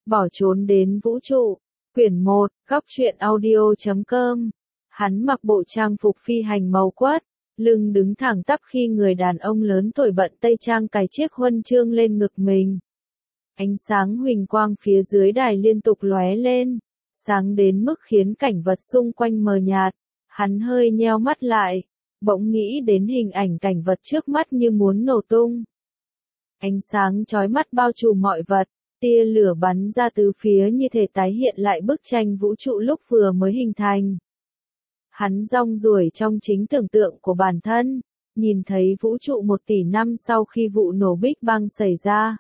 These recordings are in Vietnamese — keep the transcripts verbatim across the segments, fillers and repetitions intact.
Bỏ trốn đến vũ trụ. Quyển một, góc truyện audio chấm com. Hắn mặc bộ trang phục phi hành màu quất, lưng đứng thẳng tắp khi người đàn ông lớn tuổi bận tây trang cài chiếc huân chương lên ngực mình. Ánh sáng huỳnh quang phía dưới đài liên tục lóe lên, sáng đến mức khiến cảnh vật xung quanh mờ nhạt. Hắn hơi nheo mắt lại, bỗng nghĩ đến hình ảnh cảnh vật trước mắt như muốn nổ tung. Ánh sáng chói mắt bao trùm mọi vật, tia lửa bắn ra từ phía như thể tái hiện lại bức tranh vũ trụ lúc vừa mới hình thành. Hắn rong ruổi trong chính tưởng tượng của bản thân, nhìn thấy vũ trụ một tỷ năm sau khi vụ nổ Big Bang xảy ra.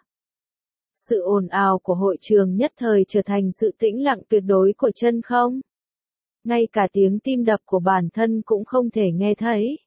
Sự ồn ào của hội trường nhất thời trở thành sự tĩnh lặng tuyệt đối của chân không. Ngay cả tiếng tim đập của bản thân cũng không thể nghe thấy.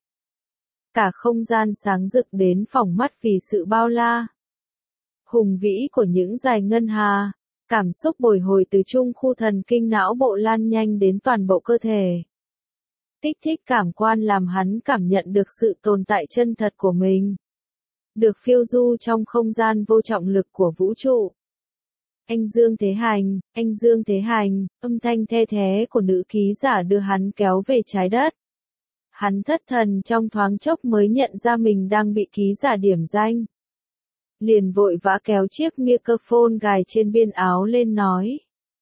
Cả không gian sáng rực đến phỏng mắt vì sự bao la. Hùng vĩ của những dải ngân hà, cảm xúc bồi hồi từ trung khu thần kinh não bộ lan nhanh đến toàn bộ cơ thể. Kích thích cảm quan làm hắn cảm nhận được sự tồn tại chân thật của mình. Được phiêu du trong không gian vô trọng lực của vũ trụ. Anh Dương Thế Hành, anh Dương Thế Hành, âm thanh the thé của nữ ký giả đưa hắn kéo về trái đất. Hắn thất thần trong thoáng chốc mới nhận ra mình đang bị ký giả điểm danh. Liền vội vã kéo chiếc microphone gài trên biên áo lên nói.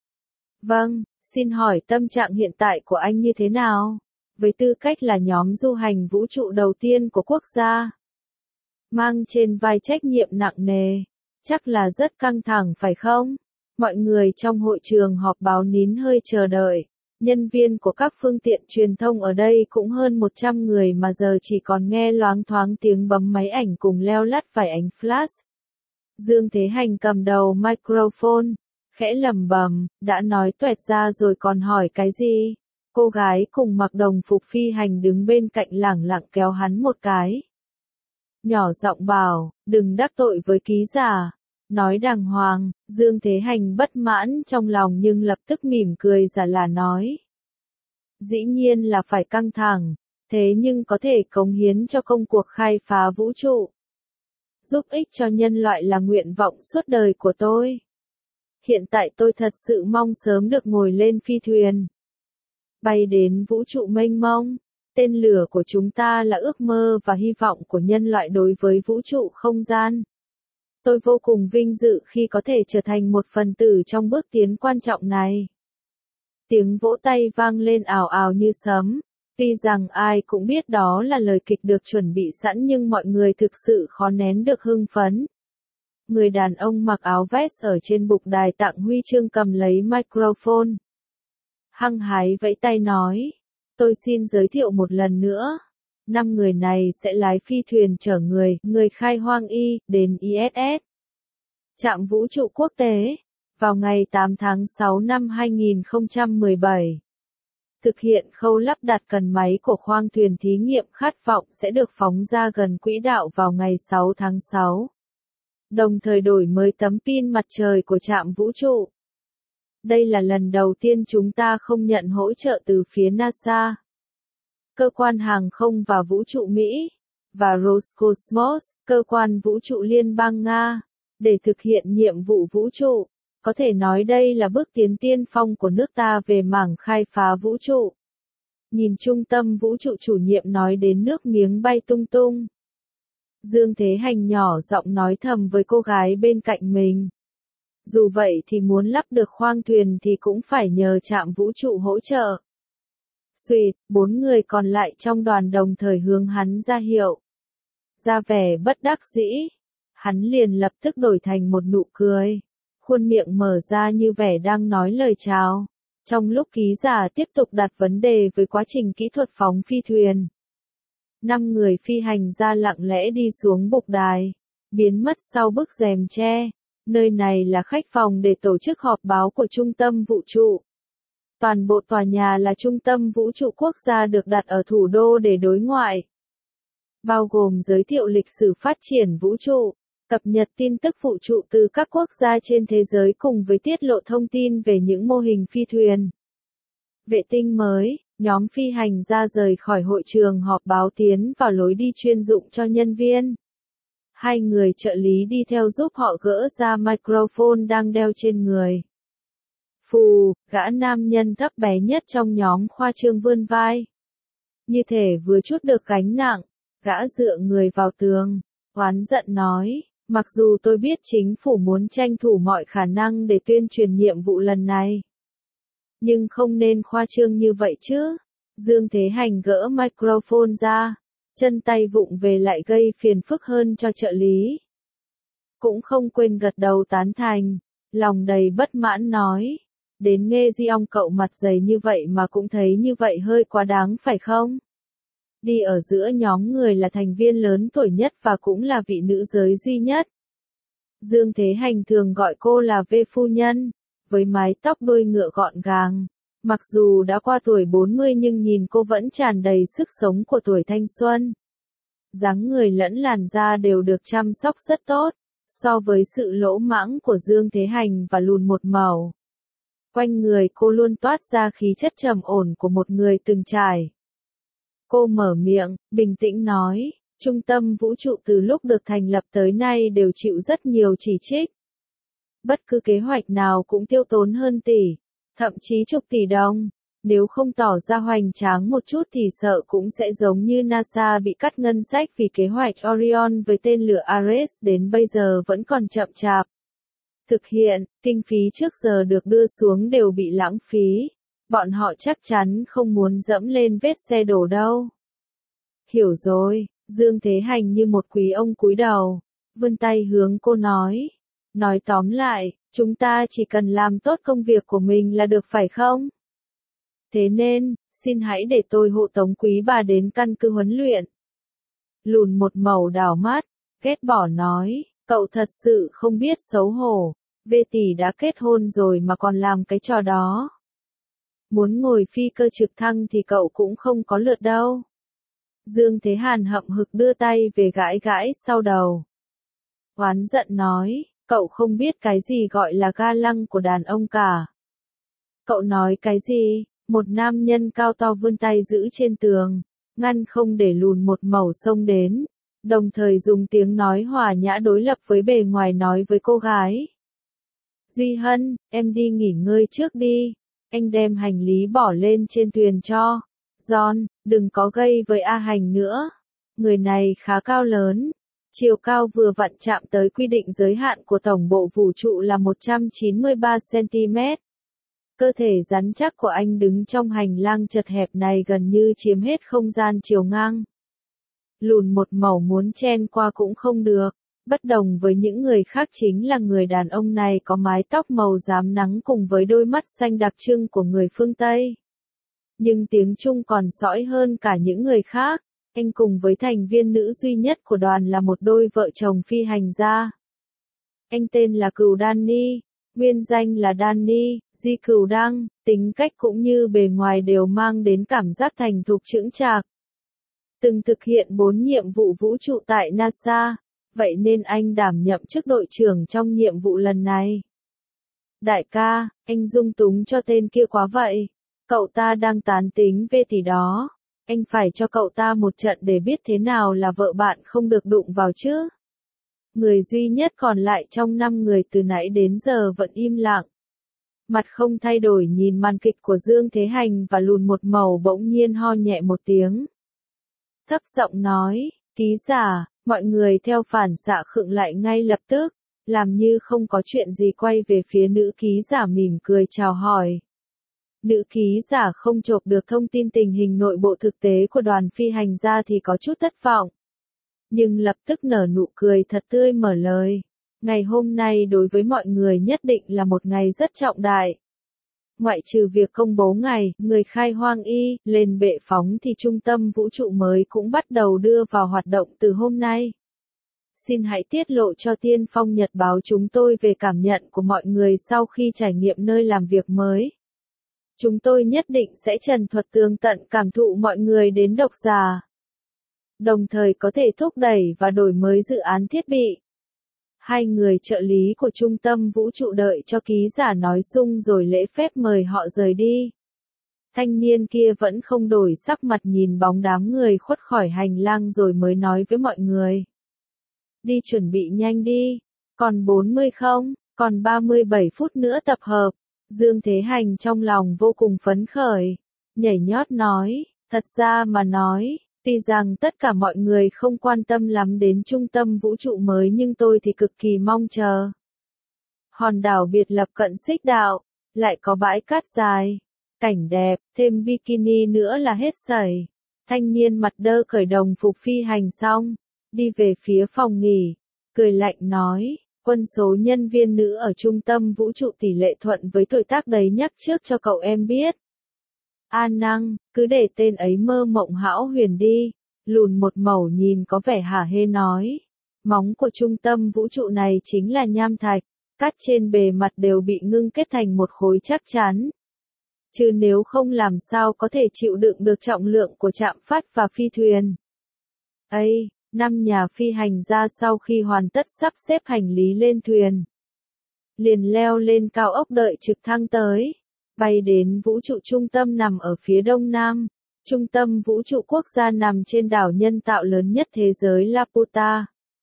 Vâng, xin hỏi tâm trạng hiện tại của anh như thế nào? Với tư cách là nhóm du hành vũ trụ đầu tiên của quốc gia. Mang trên vai trách nhiệm nặng nề. Chắc là rất căng thẳng phải không? Mọi người trong hội trường họp báo nín hơi chờ đợi. Nhân viên của các phương tiện truyền thông ở đây cũng hơn một trăm người mà giờ chỉ còn nghe loáng thoáng tiếng bấm máy ảnh cùng leo lắt vài ánh flash. Dương Thế Hành cầm đầu microphone, khẽ lẩm bẩm, đã nói tuẹt ra rồi còn hỏi cái gì? Cô gái cùng mặc đồng phục phi hành đứng bên cạnh lẳng lặng kéo hắn một cái. Nhỏ giọng bảo, đừng đắc tội với ký giả. Nói đàng hoàng, Dương Thế Hành bất mãn trong lòng nhưng lập tức mỉm cười giả là nói. Dĩ nhiên là phải căng thẳng, thế nhưng có thể cống hiến cho công cuộc khai phá vũ trụ. Giúp ích cho nhân loại là nguyện vọng suốt đời của tôi. Hiện tại tôi thật sự mong sớm được ngồi lên phi thuyền. Bay đến vũ trụ mênh mông. Tên lửa của chúng ta là ước mơ và hy vọng của nhân loại đối với vũ trụ không gian. Tôi vô cùng vinh dự khi có thể trở thành một phần tử trong bước tiến quan trọng này. Tiếng vỗ tay vang lên ào ào như sấm. Tuy rằng ai cũng biết đó là lời kịch được chuẩn bị sẵn nhưng mọi người thực sự khó nén được hưng phấn. Người đàn ông mặc áo vest ở trên bục đài tặng huy chương cầm lấy microphone. Hăng hái vẫy tay nói. Tôi xin giới thiệu một lần nữa. Năm người này sẽ lái phi thuyền chở người, người khai hoang y, đến i ét ét. Trạm vũ trụ quốc tế. Vào ngày tám tháng sáu năm hai nghìn không trăm mười bảy. Thực hiện khâu lắp đặt cần máy của khoang thuyền thí nghiệm khát vọng sẽ được phóng ra gần quỹ đạo vào ngày sáu tháng sáu. Đồng thời đổi mới tấm pin mặt trời của trạm vũ trụ. Đây là lần đầu tiên chúng ta không nhận hỗ trợ từ phía NASA, cơ quan hàng không và vũ trụ Mỹ, và Roscosmos, cơ quan vũ trụ liên bang Nga, để thực hiện nhiệm vụ vũ trụ. Có thể nói đây là bước tiến tiên phong của nước ta về mảng khai phá vũ trụ. Nhìn trung tâm vũ trụ chủ nhiệm nói đến nước miếng bay tung tung. Dương Thế Hành nhỏ giọng nói thầm với cô gái bên cạnh mình. Dù vậy thì muốn lắp được khoang thuyền thì cũng phải nhờ trạm vũ trụ hỗ trợ. Xuỵt, bốn người còn lại trong đoàn đồng thời hướng hắn ra hiệu. Ra vẻ bất đắc dĩ. Hắn liền lập tức đổi thành một nụ cười. Khuôn miệng mở ra như vẻ đang nói lời chào. Trong lúc ký giả tiếp tục đặt vấn đề với quá trình kỹ thuật phóng phi thuyền. Năm người phi hành gia lặng lẽ đi xuống bục đài. Biến mất sau bức rèm tre. Nơi này là khách phòng để tổ chức họp báo của Trung tâm Vũ trụ. Toàn bộ tòa nhà là Trung tâm Vũ trụ Quốc gia được đặt ở thủ đô để đối ngoại. Bao gồm giới thiệu lịch sử phát triển vũ trụ, cập nhật tin tức vũ trụ từ các quốc gia trên thế giới cùng với tiết lộ thông tin về những mô hình phi thuyền. Vệ tinh mới, nhóm phi hành gia rời khỏi hội trường họp báo tiến vào lối đi chuyên dụng cho nhân viên. Hai người trợ lý đi theo giúp họ gỡ ra microphone đang đeo trên người. Phù, gã nam nhân thấp bé nhất trong nhóm khoa trương vươn vai. Như thể vừa chút được gánh nặng, gã dựa người vào tường, oán giận nói, mặc dù tôi biết chính phủ muốn tranh thủ mọi khả năng để tuyên truyền nhiệm vụ lần này. Nhưng không nên khoa trương như vậy chứ. Dương Thế Hành gỡ microphone ra, chân tay vụng về lại gây phiền phức hơn cho trợ lý. Cũng không quên gật đầu tán thành, lòng đầy bất mãn nói. Đến nghe Di Ong cậu mặt dày như vậy mà cũng thấy như vậy hơi quá đáng phải không? Đi ở giữa nhóm người là thành viên lớn tuổi nhất và cũng là vị nữ giới duy nhất. Dương Thế Hành thường gọi cô là V phu nhân, với mái tóc đuôi ngựa gọn gàng. Mặc dù đã qua tuổi bốn mươi nhưng nhìn cô vẫn tràn đầy sức sống của tuổi thanh xuân. Dáng người lẫn làn da đều được chăm sóc rất tốt, so với sự lỗ mãng của Dương Thế Hành và lùn một màu. Quanh người cô luôn toát ra khí chất trầm ổn của một người từng trải. Cô mở miệng, bình tĩnh nói, trung tâm vũ trụ từ lúc được thành lập tới nay đều chịu rất nhiều chỉ trích. Bất cứ kế hoạch nào cũng tiêu tốn hơn tỷ, thậm chí chục tỷ đồng. Nếu không tỏ ra hoành tráng một chút thì sợ cũng sẽ giống như NASA bị cắt ngân sách vì kế hoạch Orion với tên lửa Ares đến bây giờ vẫn còn chậm chạp. Thực hiện, kinh phí trước giờ được đưa xuống đều bị lãng phí. Bọn họ chắc chắn không muốn dẫm lên vết xe đổ đâu. Hiểu rồi, Dương Thế Hành như một quý ông cúi đầu, vươn tay hướng cô nói. Nói tóm lại, chúng ta chỉ cần làm tốt công việc của mình là được phải không? Thế nên, xin hãy để tôi hộ tống quý bà đến căn cứ huấn luyện. Lùn một màu đảo mắt, ghét bỏ nói, cậu thật sự không biết xấu hổ, Vê tỷ đã kết hôn rồi mà còn làm cái trò đó. Muốn ngồi phi cơ trực thăng thì cậu cũng không có lượt đâu. Dương Thế Hàn hậm hực đưa tay về gãi gãi sau đầu. Oán giận nói, cậu không biết cái gì gọi là ga lăng của đàn ông cả. Cậu nói cái gì? Một nam nhân cao to vươn tay giữ trên tường, ngăn không để lùn một màu xông đến, đồng thời dùng tiếng nói hòa nhã đối lập với bề ngoài nói với cô gái. Duy Hân, em đi nghỉ ngơi trước đi, anh đem hành lý bỏ lên trên thuyền cho. John, đừng có gây với A Hành nữa. Người này khá cao lớn, chiều cao vừa vặn chạm tới quy định giới hạn của tổng bộ vũ trụ là một trăm chín mươi ba xăng-ti-mét. Cơ thể rắn chắc của anh đứng trong hành lang chật hẹp này gần như chiếm hết không gian chiều ngang. Lùn một màu muốn chen qua cũng không được, bất đồng với những người khác chính là người đàn ông này có mái tóc màu rám nắng cùng với đôi mắt xanh đặc trưng của người phương Tây. Nhưng tiếng Trung còn sõi hơn cả những người khác, anh cùng với thành viên nữ duy nhất của đoàn là một đôi vợ chồng phi hành gia. Anh tên là Cửu Danny. Nguyên danh là Danny, Di Cửu Đăng, tính cách cũng như bề ngoài đều mang đến cảm giác thành thục chững chạc. Từng thực hiện bốn nhiệm vụ vũ trụ tại NASA, vậy nên anh đảm nhậm chức đội trưởng trong nhiệm vụ lần này. Đại ca, anh dung túng cho tên kia quá vậy. Cậu ta đang tán tính về tỷ đó. Anh phải cho cậu ta một trận để biết thế nào là vợ bạn không được đụng vào chứ. Người duy nhất còn lại trong năm người từ nãy đến giờ vẫn im lặng. Mặt không thay đổi nhìn màn kịch của Dương Thế Hành và lùn một màu bỗng nhiên ho nhẹ một tiếng. Thấp giọng nói, ký giả, mọi người theo phản xạ khựng lại ngay lập tức, làm như không có chuyện gì quay về phía nữ ký giả mỉm cười chào hỏi. Nữ ký giả không chộp được thông tin tình hình nội bộ thực tế của đoàn phi hành gia thì có chút thất vọng. Nhưng lập tức nở nụ cười thật tươi mở lời. Ngày hôm nay đối với mọi người nhất định là một ngày rất trọng đại. Ngoại trừ việc công bố ngày, người khai hoang y, lên bệ phóng thì trung tâm vũ trụ mới cũng bắt đầu đưa vào hoạt động từ hôm nay. Xin hãy tiết lộ cho Tiên Phong Nhật báo chúng tôi về cảm nhận của mọi người sau khi trải nghiệm nơi làm việc mới. Chúng tôi nhất định sẽ trần thuật tường tận cảm thụ mọi người đến độc giả. Đồng thời có thể thúc đẩy và đổi mới dự án thiết bị. Hai người trợ lý của trung tâm vũ trụ đợi cho ký giả nói sung rồi lễ phép mời họ rời đi. Thanh niên kia vẫn không đổi sắc mặt nhìn bóng đám người khuất khỏi hành lang rồi mới nói với mọi người. Đi chuẩn bị nhanh đi, còn bốn mươi không, còn ba mươi bảy phút nữa tập hợp. Dương Thế Hành trong lòng vô cùng phấn khởi, nhảy nhót nói, thật ra mà nói, tuy rằng tất cả mọi người không quan tâm lắm đến trung tâm vũ trụ mới nhưng tôi thì cực kỳ mong chờ. Hòn đảo biệt lập cận xích đạo, lại có bãi cát dài, cảnh đẹp, thêm bikini nữa là hết sảy. Thanh niên mặt đơ cởi đồng phục phi hành xong, đi về phía phòng nghỉ, cười lạnh nói, quân số nhân viên nữ ở trung tâm vũ trụ tỷ lệ thuận với tuổi tác đấy nhắc trước cho cậu em biết. A Năng, cứ để tên ấy mơ mộng hão huyền đi, lùn một mẩu nhìn có vẻ hả hê nói. Móng của trung tâm vũ trụ này chính là nham thạch, cát trên bề mặt đều bị ngưng kết thành một khối chắc chắn. Chứ nếu không làm sao có thể chịu đựng được trọng lượng của trạm phát và phi thuyền. Ây, năm nhà phi hành gia sau khi hoàn tất sắp xếp hành lý lên thuyền, liền leo lên cao ốc đợi trực thăng tới, bay đến vũ trụ trung tâm nằm ở phía đông nam. Trung tâm vũ trụ quốc gia nằm trên đảo nhân tạo lớn nhất thế giới Laputa.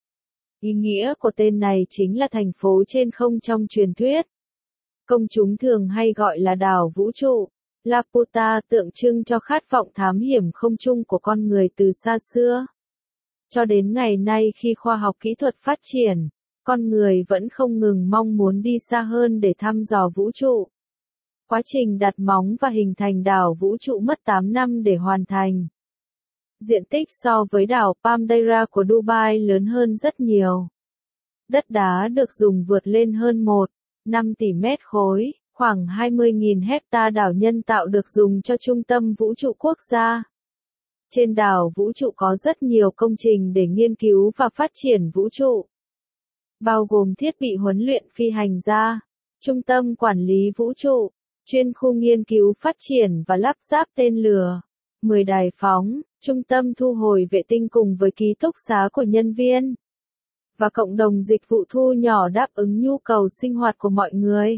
Ý nghĩa của tên này chính là thành phố trên không trong truyền thuyết. Công chúng thường hay gọi là đảo vũ trụ. Laputa tượng trưng cho khát vọng thám hiểm không trung của con người từ xa xưa. Cho đến ngày nay khi khoa học kỹ thuật phát triển, con người vẫn không ngừng mong muốn đi xa hơn để thăm dò vũ trụ. Quá trình đặt móng và hình thành đảo vũ trụ mất tám năm để hoàn thành. Diện tích so với đảo Palmyra của Dubai lớn hơn rất nhiều. Đất đá được dùng vượt lên hơn một phẩy năm tỷ mét khối, khoảng hai mươi nghìn hecta đảo nhân tạo được dùng cho trung tâm vũ trụ quốc gia. Trên đảo vũ trụ có rất nhiều công trình để nghiên cứu và phát triển vũ trụ, bao gồm thiết bị huấn luyện phi hành gia, trung tâm quản lý vũ trụ, chuyên khu nghiên cứu phát triển và lắp ráp tên lửa, mười đài phóng, trung tâm thu hồi vệ tinh cùng với ký túc xá của nhân viên, và cộng đồng dịch vụ thu nhỏ đáp ứng nhu cầu sinh hoạt của mọi người.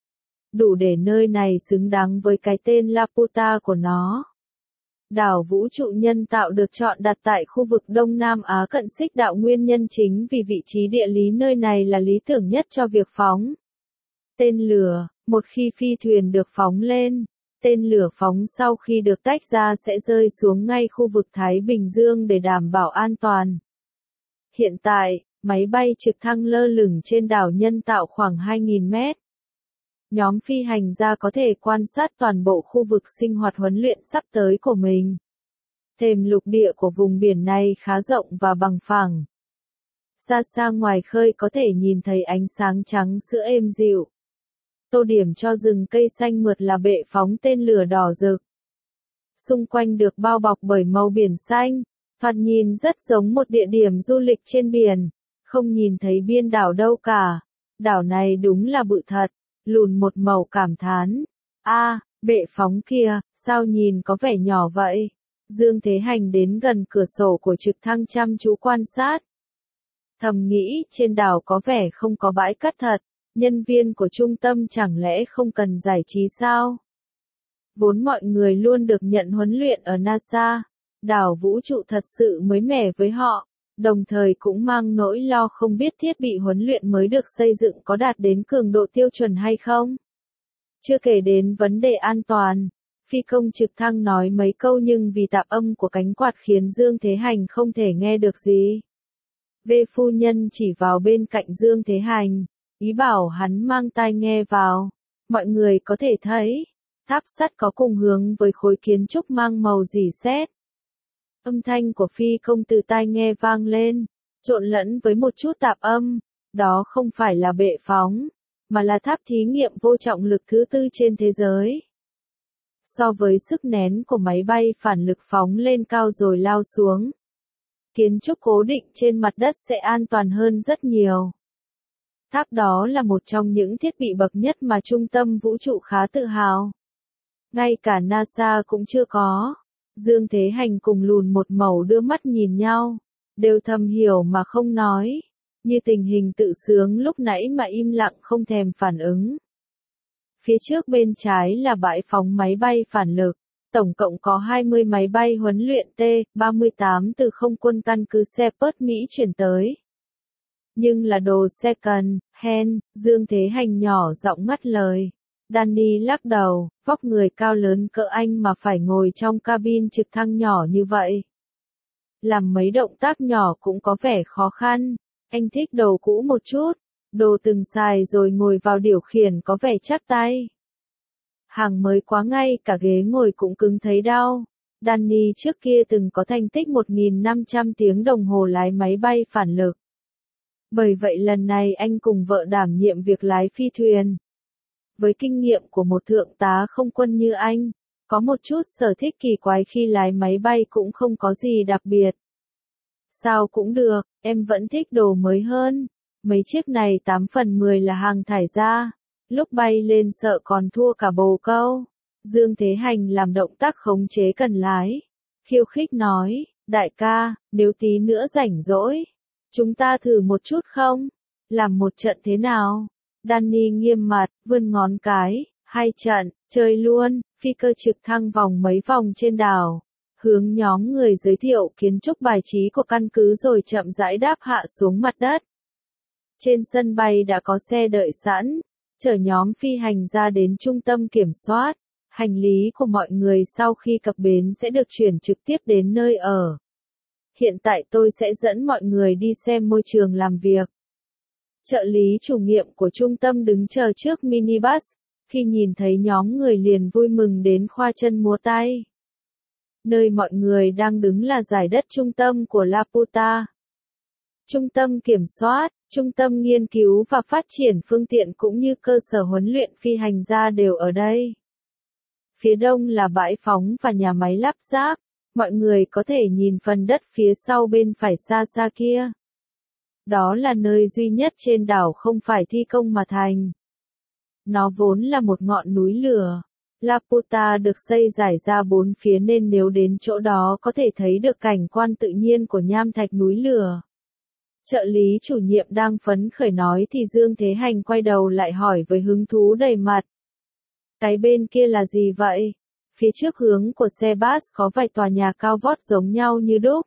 Đủ để nơi này xứng đáng với cái tên Laputa của nó. Đảo vũ trụ nhân tạo được chọn đặt tại khu vực Đông Nam Á cận xích đạo nguyên nhân chính vì vị trí địa lý nơi này là lý tưởng nhất cho việc phóng tên lửa. Một khi phi thuyền được phóng lên, tên lửa phóng sau khi được tách ra sẽ rơi xuống ngay khu vực Thái Bình Dương để đảm bảo an toàn. Hiện tại, máy bay trực thăng lơ lửng trên đảo nhân tạo khoảng hai nghìn mét. Nhóm phi hành gia có thể quan sát toàn bộ khu vực sinh hoạt huấn luyện sắp tới của mình. Thềm lục địa của vùng biển này khá rộng và bằng phẳng. Xa xa ngoài khơi có thể nhìn thấy ánh sáng trắng sữa êm dịu. Tô điểm cho rừng cây xanh mượt là bệ phóng tên lửa đỏ rực. Xung quanh được bao bọc bởi màu biển xanh, thoạt nhìn rất giống một địa điểm du lịch trên biển, không nhìn thấy biên đảo đâu cả. Đảo này đúng là bự thật, lùn một màu cảm thán. A, à, bệ phóng kia, sao nhìn có vẻ nhỏ vậy? Dương Thế Hành đến gần cửa sổ của trực thăng chăm chú quan sát. Thầm nghĩ trên đảo có vẻ không có bãi cát thật. Nhân viên của trung tâm chẳng lẽ không cần giải trí sao? Vốn mọi người luôn được nhận huấn luyện ở NASA, đảo vũ trụ thật sự mới mẻ với họ, đồng thời cũng mang nỗi lo không biết thiết bị huấn luyện mới được xây dựng có đạt đến cường độ tiêu chuẩn hay không. Chưa kể đến vấn đề an toàn, phi công trực thăng nói mấy câu nhưng vì tạp âm của cánh quạt khiến Dương Thế Hành không thể nghe được gì. Vê phu nhân chỉ vào bên cạnh Dương Thế Hành. Ý bảo hắn mang tai nghe vào. Mọi người có thể thấy, tháp sắt có cùng hướng với khối kiến trúc mang màu rỉ sét. Âm thanh của phi công từ tai nghe vang lên, trộn lẫn với một chút tạp âm. Đó không phải là bệ phóng, mà là tháp thí nghiệm vô trọng lực thứ tư trên thế giới. So với sức nén của máy bay phản lực phóng lên cao rồi lao xuống, kiến trúc cố định trên mặt đất sẽ an toàn hơn rất nhiều. Tháp đó là một trong những thiết bị bậc nhất mà trung tâm vũ trụ khá tự hào. Ngay cả NASA cũng chưa có. Dương Thế Hành cùng lùn một mẩu đưa mắt nhìn nhau, đều thầm hiểu mà không nói, như tình hình tự sướng lúc nãy mà im lặng không thèm phản ứng. Phía trước bên trái là bãi phóng máy bay phản lực, tổng cộng có hai mươi máy bay huấn luyện T ba mươi tám từ không quân căn cứ Shepard Mỹ chuyển tới. Nhưng là đồ second hand, Dương Thế Hành nhỏ giọng ngắt lời. Danny lắc đầu, vóc người cao lớn cỡ anh mà phải ngồi trong cabin trực thăng nhỏ như vậy. Làm mấy động tác nhỏ cũng có vẻ khó khăn, anh thích đồ cũ một chút, đồ từng xài rồi ngồi vào điều khiển có vẻ chắc tay. Hàng mới quá ngay cả ghế ngồi cũng cứng thấy đau. Danny trước kia từng có thành tích một nghìn năm trăm tiếng đồng hồ lái máy bay phản lực. Bởi vậy lần này anh cùng vợ đảm nhiệm việc lái phi thuyền. Với kinh nghiệm của một thượng tá không quân như anh, có một chút sở thích kỳ quái khi lái máy bay cũng không có gì đặc biệt. Sao cũng được, em vẫn thích đồ mới hơn. Mấy chiếc này tám phần mười là hàng thải ra. Lúc bay lên sợ còn thua cả bồ câu. Dương Thế Hành làm động tác khống chế cần lái. Khiêu khích nói, đại ca, nếu tí nữa rảnh rỗi, chúng ta thử một chút không? Làm một trận thế nào? Danny nghiêm mặt, vươn ngón cái, hai trận, chơi luôn, phi cơ trực thăng vòng mấy vòng trên đảo. Hướng nhóm người giới thiệu kiến trúc bài trí của căn cứ rồi chậm rãi đáp hạ xuống mặt đất. Trên sân bay đã có xe đợi sẵn, chở nhóm phi hành ra đến trung tâm kiểm soát. Hành lý của mọi người sau khi cập bến sẽ được chuyển trực tiếp đến nơi ở. Hiện tại tôi sẽ dẫn mọi người đi xem môi trường làm việc. Trợ lý chủ nhiệm của trung tâm đứng chờ trước minibus, khi nhìn thấy nhóm người liền vui mừng đến khoa chân múa tay. Nơi mọi người đang đứng là giải đất trung tâm của Laputa. Trung tâm kiểm soát, trung tâm nghiên cứu và phát triển phương tiện cũng như cơ sở huấn luyện phi hành gia đều ở đây. Phía đông là bãi phóng và nhà máy lắp ráp, mọi người có thể nhìn phần đất phía sau bên phải xa xa kia. Đó là nơi duy nhất trên đảo không phải thi công mà thành. Nó vốn là một ngọn núi lửa. Laputa được xây rải ra bốn phía nên nếu đến chỗ đó có thể thấy được cảnh quan tự nhiên của nham thạch núi lửa. Trợ lý chủ nhiệm đang phấn khởi nói thì Dương Thế Hành quay đầu lại hỏi với hứng thú đầy mặt. Cái bên kia là gì vậy? Phía trước hướng của xe bus có vài tòa nhà cao vót giống nhau như đúc.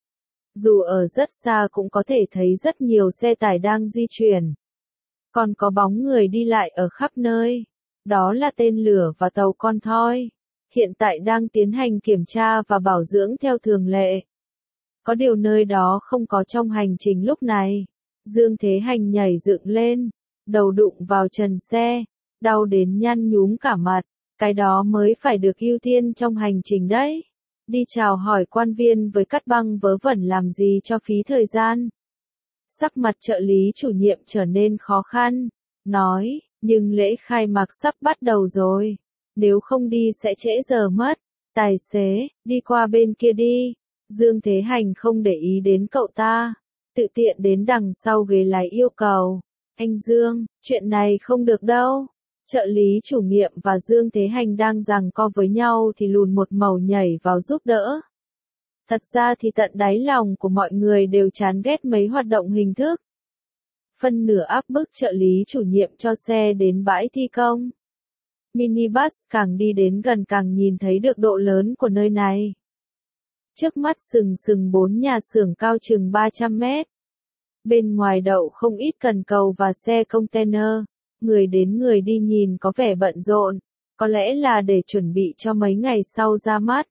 Dù ở rất xa cũng có thể thấy rất nhiều xe tải đang di chuyển. Còn có bóng người đi lại ở khắp nơi. Đó là tên lửa và tàu con thoi. Hiện tại đang tiến hành kiểm tra và bảo dưỡng theo thường lệ. Có điều nơi đó không có trong hành trình lúc này. Dương Thế Hành nhảy dựng lên, đầu đụng vào trần xe, đau đến nhăn nhúm cả mặt. Cái đó mới phải được ưu tiên trong hành trình đấy. Đi chào hỏi quan viên với cắt băng vớ vẩn làm gì cho phí thời gian. Sắc mặt trợ lý chủ nhiệm trở nên khó khăn, nói, nhưng lễ khai mạc sắp bắt đầu rồi. Nếu không đi sẽ trễ giờ mất. Tài xế, đi qua bên kia đi. Dương Thế Hành không để ý đến cậu ta. Tự tiện đến đằng sau ghế lái yêu cầu. Anh Dương, chuyện này không được đâu. Trợ lý chủ nhiệm và Dương Thế Hành đang giằng co với nhau thì lùn một màu nhảy vào giúp đỡ. Thật ra thì tận đáy lòng của mọi người đều chán ghét mấy hoạt động hình thức. Phân nửa áp bức trợ lý chủ nhiệm cho xe đến bãi thi công. Minibus càng đi đến gần càng nhìn thấy được độ lớn của nơi này. Trước mắt sừng sừng bốn nhà xưởng cao chừng ba trăm mét. Bên ngoài đậu không ít cần cầu và xe container. Người đến người đi nhìn có vẻ bận rộn, có lẽ là để chuẩn bị cho mấy ngày sau ra mắt.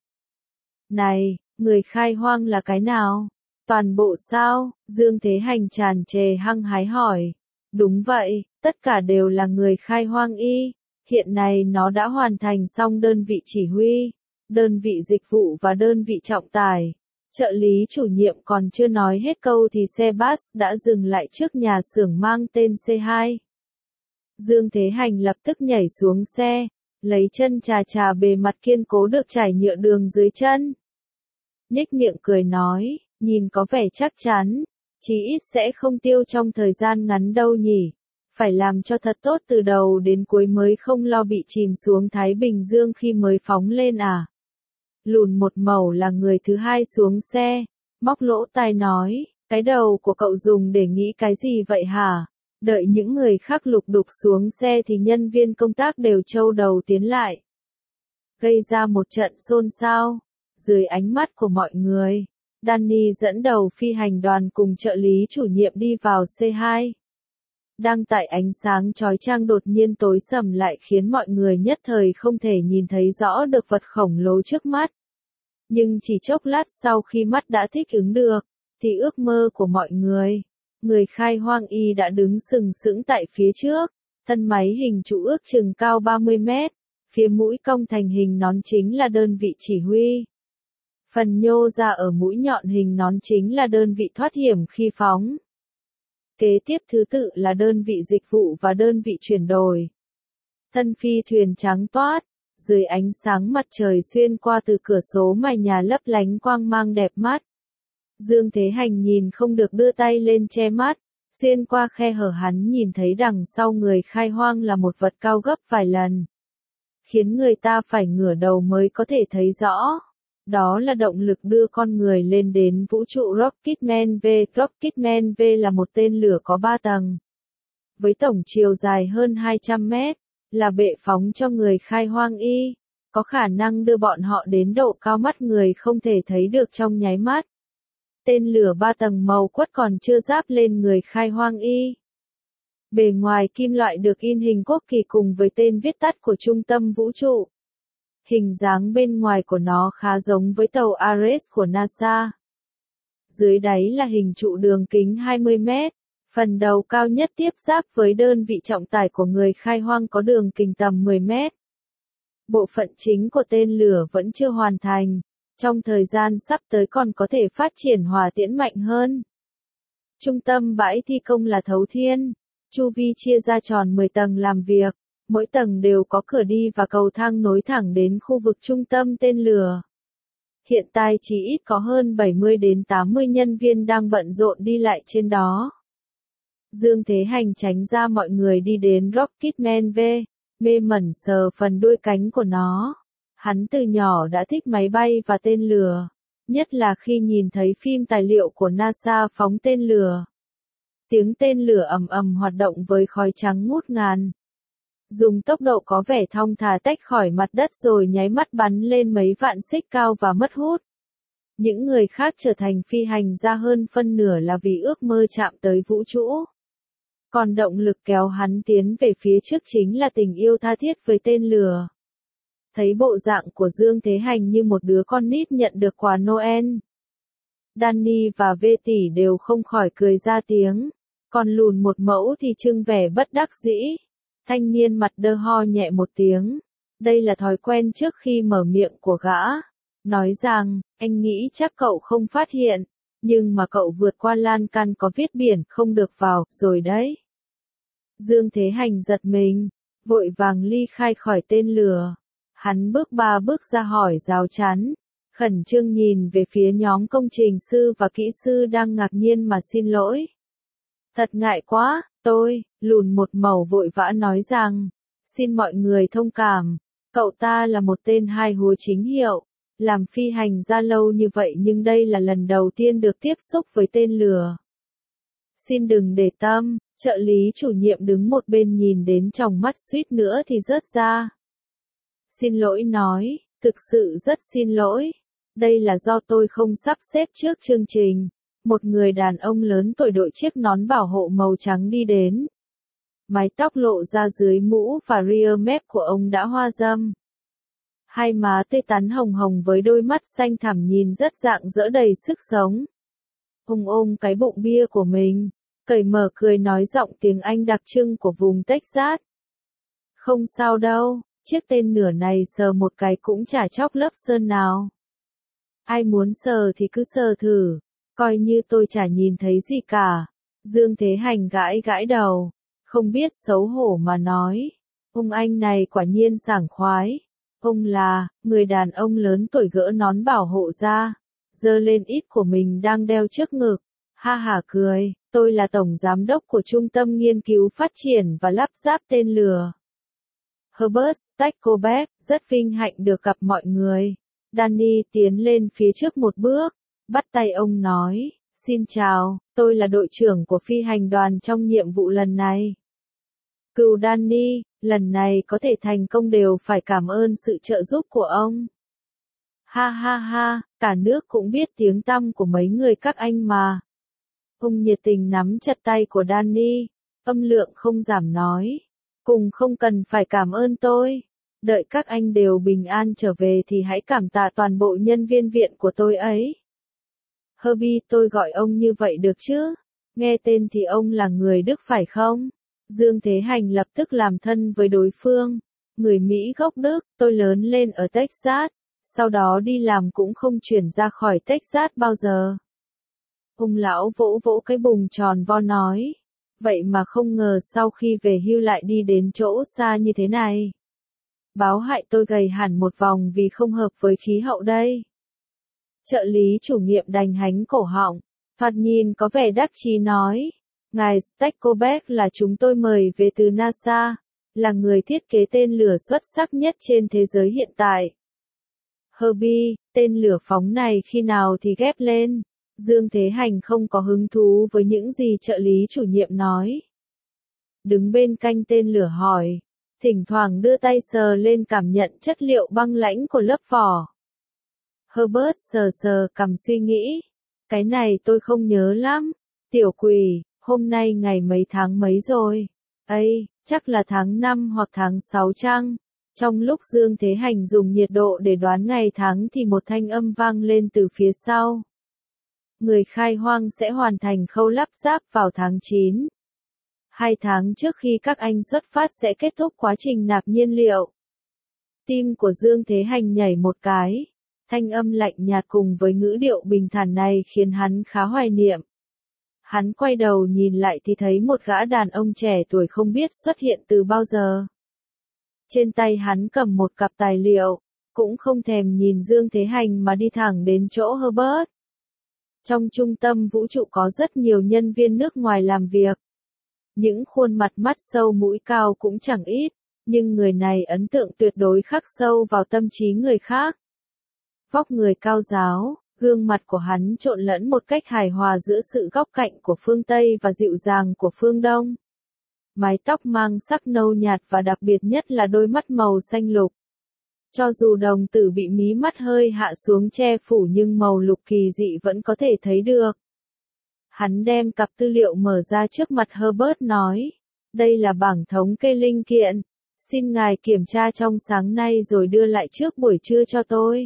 Này, người khai hoang là cái nào? Toàn bộ sao? Dương Thế Hành tràn trề hăng hái hỏi. Đúng vậy, tất cả đều là người khai hoang y. Hiện nay nó đã hoàn thành xong đơn vị chỉ huy, đơn vị dịch vụ và đơn vị trọng tải. Trợ lý chủ nhiệm còn chưa nói hết câu thì xe bus đã dừng lại trước nhà xưởng mang tên xê hai. Dương Thế Hành lập tức nhảy xuống xe, lấy chân chà chà bề mặt kiên cố được trải nhựa đường dưới chân. Nhếch miệng cười nói, nhìn có vẻ chắc chắn, chí ít sẽ không tiêu trong thời gian ngắn đâu nhỉ. Phải làm cho thật tốt từ đầu đến cuối mới không lo bị chìm xuống Thái Bình Dương khi mới phóng lên à. Lùn một mẩu là người thứ hai xuống xe, móc lỗ tai nói, cái đầu của cậu dùng để nghĩ cái gì vậy hả? Đợi những người khác lục đục xuống xe thì nhân viên công tác đều trâu đầu tiến lại. Gây ra một trận xôn xao. Dưới ánh mắt của mọi người, Danny dẫn đầu phi hành đoàn cùng trợ lý chủ nhiệm đi vào xê hai. đang tại ánh sáng chói chang đột nhiên tối sầm lại khiến mọi người nhất thời không thể nhìn thấy rõ được vật khổng lồ trước mắt. Nhưng chỉ chốc lát sau khi mắt đã thích ứng được, thì ước mơ của mọi người, người khai hoang y đã đứng sừng sững tại phía trước, thân máy hình trụ ước chừng cao ba mươi mét, phía mũi cong thành hình nón chính là đơn vị chỉ huy. Phần nhô ra ở mũi nhọn hình nón chính là đơn vị thoát hiểm khi phóng. Kế tiếp thứ tự là đơn vị dịch vụ và đơn vị chuyển đổi. Thân phi thuyền trắng toát, dưới ánh sáng mặt trời xuyên qua từ cửa sổ mái nhà lấp lánh quang mang đẹp mắt. Dương Thế Hành nhìn không được đưa tay lên che mắt, xuyên qua khe hở hắn nhìn thấy đằng sau người khai hoang là một vật cao gấp vài lần, khiến người ta phải ngửa đầu mới có thể thấy rõ. Đó là động lực đưa con người lên đến vũ trụ Rocketman V. Rocketman V là một tên lửa có ba tầng, với tổng chiều dài hơn hai trăm mét, là bệ phóng cho người khai hoang y, có khả năng đưa bọn họ đến độ cao mắt người không thể thấy được trong nháy mắt. Tên lửa ba tầng màu quất còn chưa giáp lên người khai hoang y. Bề ngoài kim loại được in hình quốc kỳ cùng với tên viết tắt của trung tâm vũ trụ. Hình dáng bên ngoài của nó khá giống với tàu Ares của NASA. Dưới đáy là hình trụ đường kính hai mươi mét, phần đầu cao nhất tiếp giáp với đơn vị trọng tải của người khai hoang có đường kính tầm mười mét. Bộ phận chính của tên lửa vẫn chưa hoàn thành, trong thời gian sắp tới còn có thể phát triển hỏa tiễn mạnh hơn. Trung tâm bãi thi công là Thấu Thiên, chu vi chia ra tròn mười tầng làm việc. Mỗi tầng đều có cửa đi và cầu thang nối thẳng đến khu vực trung tâm tên lửa. Hiện tại chỉ ít có hơn bảy mươi đến tám mươi nhân viên đang bận rộn đi lại trên đó. Dương Thế Hành tránh ra mọi người đi đến Rocketman V, mê mẩn sờ phần đuôi cánh của nó. Hắn từ nhỏ đã thích máy bay và tên lửa, nhất là khi nhìn thấy phim tài liệu của NASA phóng tên lửa. Tiếng tên lửa ầm ầm hoạt động với khói trắng ngút ngàn. Dùng tốc độ có vẻ thong thả tách khỏi mặt đất rồi nháy mắt bắn lên mấy vạn xích cao và mất hút. Những người khác trở thành phi hành gia hơn phân nửa là vì ước mơ chạm tới vũ trụ. Còn động lực kéo hắn tiến về phía trước chính là tình yêu tha thiết với tên lửa. Thấy bộ dạng của Dương Thế Hành như một đứa con nít nhận được quà Noel, Danny và V tỷ đều không khỏi cười ra tiếng, còn lùn một mẫu thì trưng vẻ bất đắc dĩ. Thanh niên mặt đơ ho nhẹ một tiếng, đây là thói quen trước khi mở miệng của gã, nói rằng, anh nghĩ chắc cậu không phát hiện, nhưng mà cậu vượt qua lan can có viết biển không được vào, rồi đấy. Dương Thế Hành giật mình, vội vàng ly khai khỏi tên lửa. Hắn bước ba bước ra hỏi rào chắn, khẩn trương nhìn về phía nhóm công trình sư và kỹ sư đang ngạc nhiên mà xin lỗi. Thật ngại quá, tôi, lùn một mẩu vội vã nói rằng, xin mọi người thông cảm, cậu ta là một tên hai húa chính hiệu, làm phi hành gia lâu như vậy nhưng đây là lần đầu tiên được tiếp xúc với tên lửa. Xin đừng để tâm, trợ lý chủ nhiệm đứng một bên nhìn đến tròng mắt suýt nữa thì rớt ra. Xin lỗi nói, thực sự rất xin lỗi, đây là do tôi không sắp xếp trước chương trình. Một người đàn ông lớn tuổi đội chiếc nón bảo hộ màu trắng đi đến. Mái tóc lộ ra dưới mũ và rear mép của ông đã hoa râm. Hai má tươi tắn hồng hồng với đôi mắt xanh thẳm nhìn rất rạng rỡ đầy sức sống. Ông ôm cái bụng bia của mình, cởi mở cười nói giọng tiếng Anh đặc trưng của vùng Texas. Không sao đâu, chiếc tên lửa này sờ một cái cũng chả chóc lớp sơn nào. Ai muốn sờ thì cứ sờ thử. Coi như tôi chả nhìn thấy gì cả. Dương Thế Hành gãi gãi đầu, không biết xấu hổ mà nói. Ông anh này quả nhiên sảng khoái. Ông là, người đàn ông lớn tuổi gỡ nón bảo hộ ra, giơ lên ít của mình đang đeo trước ngực. Ha hả cười, tôi là tổng giám đốc của Trung tâm Nghiên cứu Phát triển và Lắp ráp tên lửa. Herbert Stackelberg, rất vinh hạnh được gặp mọi người. Danny tiến lên phía trước một bước. Bắt tay ông nói, xin chào, tôi là đội trưởng của phi hành đoàn trong nhiệm vụ lần này. Cừu Danny, lần này có thể thành công đều phải cảm ơn sự trợ giúp của ông. Ha ha ha, cả nước cũng biết tiếng tăm của mấy người các anh mà. Ông nhiệt tình nắm chặt tay của Danny, Âm lượng không giảm nói. Cùng không cần phải cảm ơn tôi. Đợi các anh đều bình an trở về thì hãy cảm tạ toàn bộ nhân viên viện của tôi ấy. Herbie, tôi gọi ông như vậy được chứ? Nghe tên thì ông là người Đức phải không? Dương Thế Hành lập tức làm thân với đối phương. Người Mỹ gốc Đức, tôi lớn lên ở Texas, sau đó đi làm cũng không chuyển ra khỏi Texas bao giờ. Ông lão vỗ vỗ cái bùng tròn vo nói. Vậy mà không ngờ sau khi về hưu lại đi đến chỗ xa như thế này. Báo hại tôi gầy hẳn một vòng vì không hợp với khí hậu đây. Trợ lý chủ nhiệm đành hánh cổ họng, thoạt nhìn có vẻ đắc chí nói. Ngài Steckelberg là chúng tôi mời về từ NASA, là người thiết kế tên lửa xuất sắc nhất trên thế giới hiện tại. Herbie, tên lửa phóng này khi nào thì ghép lên? Dương Thế Hành không có hứng thú với những gì trợ lý chủ nhiệm nói. Đứng bên cạnh tên lửa hỏi, thỉnh thoảng đưa tay sờ lên cảm nhận chất liệu băng lãnh của lớp vỏ. Herbert sờ sờ cằm suy nghĩ, cái này tôi không nhớ lắm. Tiểu quỷ, hôm nay ngày mấy tháng mấy rồi? Ây, chắc là tháng năm hoặc tháng sáu chăng? Trong lúc Dương Thế Hành dùng nhiệt độ để đoán ngày tháng thì một thanh âm vang lên từ phía sau. Người khai hoang sẽ hoàn thành khâu lắp ráp vào tháng chín. Hai tháng trước khi các anh xuất phát sẽ kết thúc quá trình nạp nhiên liệu. Tim của Dương Thế Hành nhảy một cái. Thanh âm lạnh nhạt cùng với ngữ điệu bình thản này khiến hắn khá hoài niệm. Hắn quay đầu nhìn lại thì thấy một gã đàn ông trẻ tuổi không biết xuất hiện từ bao giờ. Trên tay hắn cầm một cặp tài liệu, cũng không thèm nhìn Dương Thế Hành mà đi thẳng đến chỗ Herbert. Trong trung tâm vũ trụ có rất nhiều nhân viên nước ngoài làm việc. Những khuôn mặt mắt sâu mũi cao cũng chẳng ít, nhưng người này ấn tượng tuyệt đối khắc sâu vào tâm trí người khác. Vóc người cao ráo, gương mặt của hắn trộn lẫn một cách hài hòa giữa sự góc cạnh của phương Tây và dịu dàng của phương Đông. Mái tóc mang sắc nâu nhạt và đặc biệt nhất là đôi mắt màu xanh lục. Cho dù đồng tử bị mí mắt hơi hạ xuống che phủ nhưng màu lục kỳ dị vẫn có thể thấy được. Hắn đem cặp tư liệu mở ra trước mặt Herbert nói, đây là bảng thống kê linh kiện, xin ngài kiểm tra trong sáng nay rồi đưa lại trước buổi trưa cho tôi.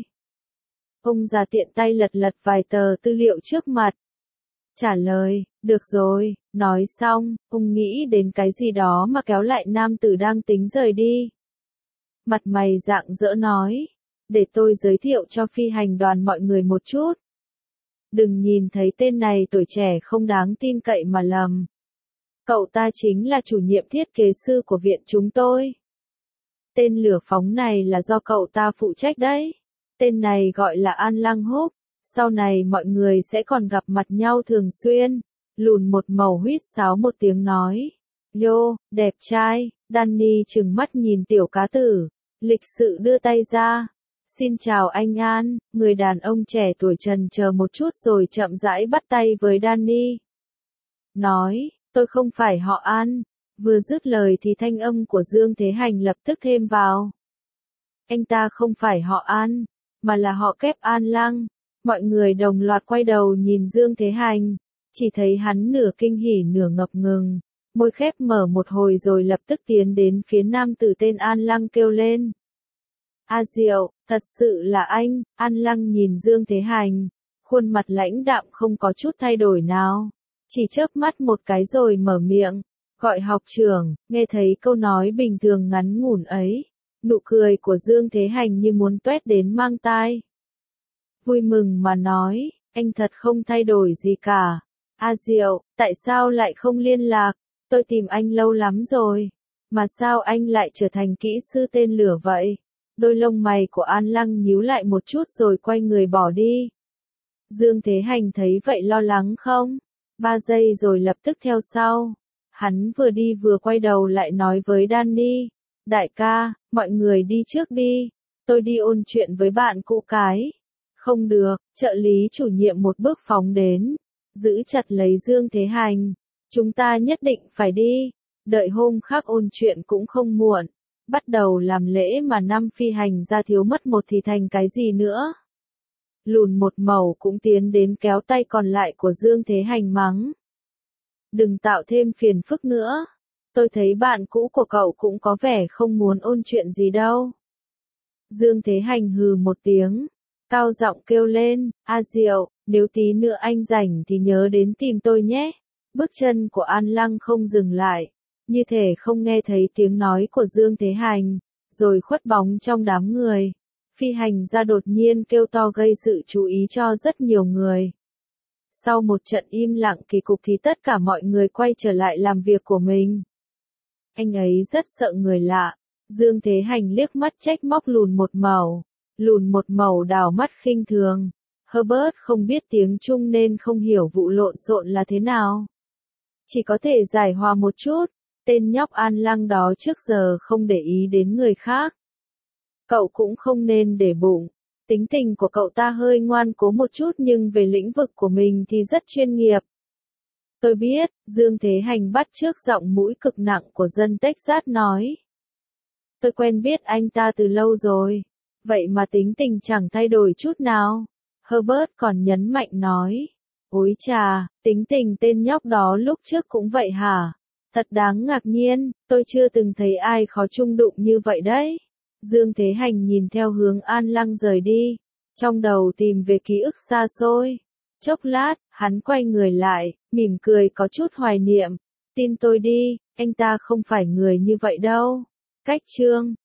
Ông già tiện tay lật lật vài tờ tư liệu trước mặt. Trả lời, được rồi, nói xong, ông nghĩ đến cái gì đó mà kéo lại nam tử đang tính rời đi. Mặt mày rạng rỡ nói, để tôi giới thiệu cho phi hành đoàn mọi người một chút. Đừng nhìn thấy tên này tuổi trẻ không đáng tin cậy mà lầm. Cậu ta chính là chủ nhiệm thiết kế sư của viện chúng tôi. Tên lửa phóng này là do cậu ta phụ trách đấy. Tên này gọi là An Lăng Húc. Sau này mọi người sẽ còn gặp mặt nhau thường xuyên. Lùn một màu huýt sáo một tiếng nói. Yo, đẹp trai. Danny trừng mắt nhìn tiểu cá tử. Lịch sự đưa tay ra. Xin chào anh An. Người đàn ông trẻ tuổi trần chờ một chút rồi chậm rãi bắt tay với Danny. Nói, tôi không phải họ An. Vừa dứt lời thì thanh âm của Dương Thế Hành lập tức thêm vào. Anh ta không phải họ An, mà là họ kép An Lăng. Mọi người đồng loạt quay đầu nhìn Dương Thế Hành, chỉ thấy hắn nửa kinh hỉ nửa ngập ngừng, môi khép mở một hồi rồi lập tức tiến đến phía nam tử tên An Lăng kêu lên. A Diệu, thật sự là anh. An Lăng nhìn Dương Thế Hành, khuôn mặt lãnh đạm không có chút thay đổi nào, chỉ chớp mắt một cái rồi mở miệng, gọi học trưởng. Nghe thấy câu nói bình thường ngắn ngủn ấy, nụ cười của Dương Thế Hành như muốn toét đến mang tai. Vui mừng mà nói, anh thật không thay đổi gì cả. A Diệu, tại sao lại không liên lạc? Tôi tìm anh lâu lắm rồi. Mà sao anh lại trở thành kỹ sư tên lửa vậy? Đôi lông mày của An Lăng nhíu lại một chút rồi quay người bỏ đi. Dương Thế Hành thấy vậy lo lắng không? Ba giây rồi lập tức theo sau. Hắn vừa đi vừa quay đầu lại nói với Danny. Đại ca, mọi người đi trước đi. Tôi đi ôn chuyện với bạn cũ cái. Không được, trợ lý chủ nhiệm một bước phóng đến. Giữ chặt lấy Dương Thế Hành. Chúng ta nhất định phải đi. Đợi hôm khác ôn chuyện cũng không muộn. Bắt đầu làm lễ mà năm phi hành ra thiếu mất một thì thành cái gì nữa. Lùn một màu cũng tiến đến kéo tay còn lại của Dương Thế Hành mắng. đừng tạo thêm phiền phức nữa. Tôi thấy bạn cũ của cậu cũng có vẻ không muốn ôn chuyện gì đâu. Dương Thế Hành hừ một tiếng, cao giọng kêu lên, A Diệu, nếu tí nữa anh rảnh thì nhớ đến tìm tôi nhé. Bước chân của An Lăng không dừng lại, như thể không nghe thấy tiếng nói của Dương Thế Hành, rồi khuất bóng trong đám người. Phi hành gia đột nhiên kêu to gây sự chú ý cho rất nhiều người. Sau một trận im lặng kỳ cục thì tất cả mọi người quay trở lại làm việc của mình. Anh ấy rất sợ người lạ. Dương Thế Hành liếc mắt trách móc lùn một màu. Lùn một màu đào mắt khinh thường. Herbert không biết tiếng Trung nên không hiểu vụ lộn xộn là thế nào. Chỉ có thể giải hòa một chút. Tên nhóc An Lăng đó trước giờ không để ý đến người khác. Cậu cũng không nên để bụng. Tính tình của cậu ta hơi ngoan cố một chút nhưng về lĩnh vực của mình thì rất chuyên nghiệp. Tôi biết, Dương Thế Hành bắt chước giọng mũi cực nặng của dân Texas nói. Tôi quen biết anh ta từ lâu rồi. Vậy mà tính tình chẳng thay đổi chút nào. Herbert còn nhấn mạnh nói. Ôi chà, tính tình tên nhóc đó lúc trước cũng vậy hả? Thật đáng ngạc nhiên, tôi chưa từng thấy ai khó chung đụng như vậy đấy. Dương Thế Hành nhìn theo hướng An Lăng rời đi, trong đầu tìm về ký ức xa xôi. Chốc lát, hắn quay người lại, mỉm cười có chút hoài niệm. Tin tôi đi, anh ta không phải người như vậy đâu. Cách chương